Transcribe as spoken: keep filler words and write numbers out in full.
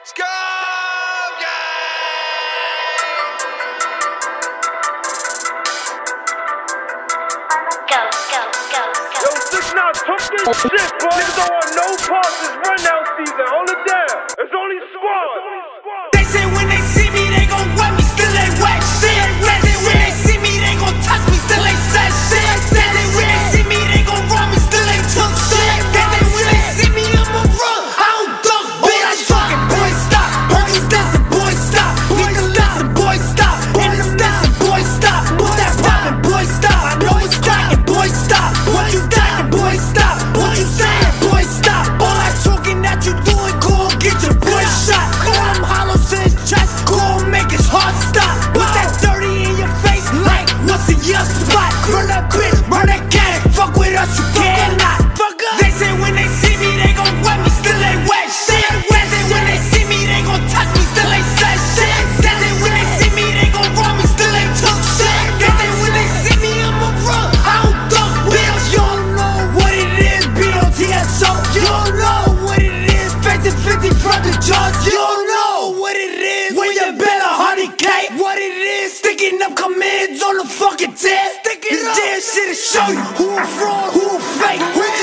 Go! Yo, six nine took this shit, bro. Niggas don't want no parts this run out season. Hold it down. It's only squad. They say when they see me, they gon' wet me, still ain't wet shit. They say when they see me, they gon' touch me, still ain't said shit. They say when they see me, they gon' run me, still ain't took shit. They say when they see me, I'ma run. I don't duck, bitch. I'm talking, boy, stop. Boys dancing, boy, stop. Niggas dancing, boy, stop. Niggas dancing, boy, stop. Put that poppin', boy, stop. I know it's crackin', boy, stop. What you thinking, boy, stop. What you saying, boy, stop. All that talking that you doing, go get your boy shot. All them hollows in his chest, go make his heart stop. Put that dirty in your face, like what's in your spot? Run that bitch, run that gang. Fuck with us, you cannot. Fuck up. They say when they see me, they gon' wet me, still ain't wet shit. They say when they see me, they gon' touch me, still ain't said shit. They say when they see me, they gon' run me, still ain't took shit. They say when they see me, I'ma run. I don't duck, bitch. You don't know what it is, B O T S O. You don't know what it is, fifty fifty from the judge. You don't know what it is when you bet a hundred K. What it is, sticking up commands on the fucking test. This damn shit'll show you who a fraud, who a fake, who